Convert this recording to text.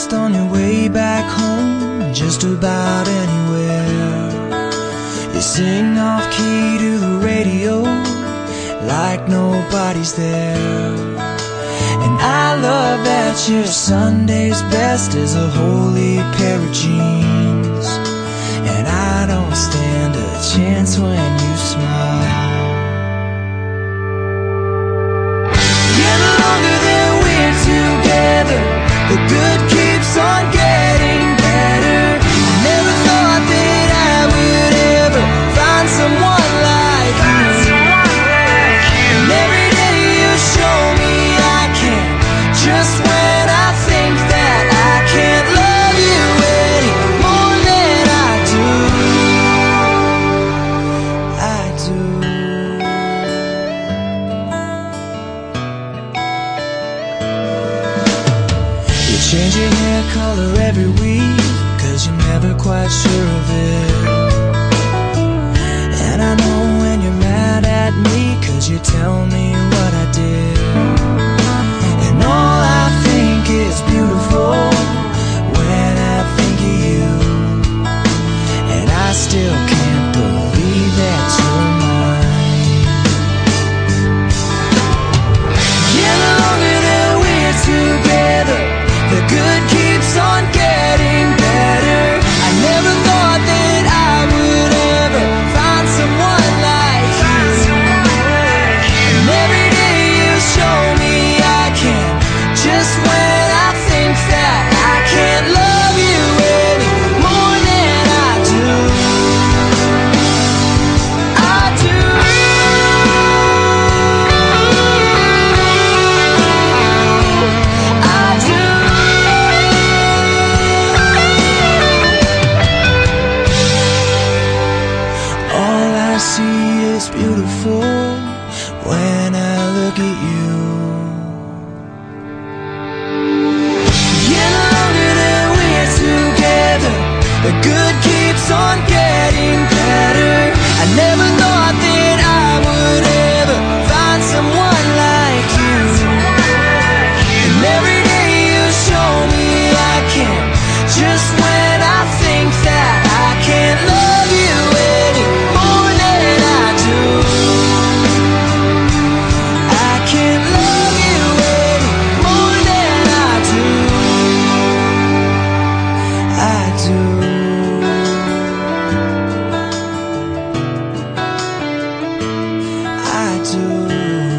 lost on your way back home, just about anywhere. You sing off key to the radio like nobody's there. And I love that your Sunday's best is a holy pair of jeans. And I don't stand a chance when you smile. Yeah, the longer that we're together, the good keeps on getting better. I never thought that I would ever find someone like you. And every day you show me I can, just when I think that I can't love you any more than I do. I do. You change your hair color every week, 'cause you're never quite sure of it. And I know when you're mad at me, 'cause you tell me what I did. And all I think is beautiful when I think of you. And I still can't believe that you're mine. Yeah, the longer that we're together, the good keeps on getting better. I never thought that I would ever find someone like you. And every day you show me I can, just when I think that I can't love you any more than I do. I do. I do. All I see is beautiful when I look at you. Yeah, the longer that we're together, the good keeps on getting better. I never thought that I would ever find someone like you. And every day you show me I can, just when I think that I can't love you any more than I do. I can't love you any more than I do. I do. I do.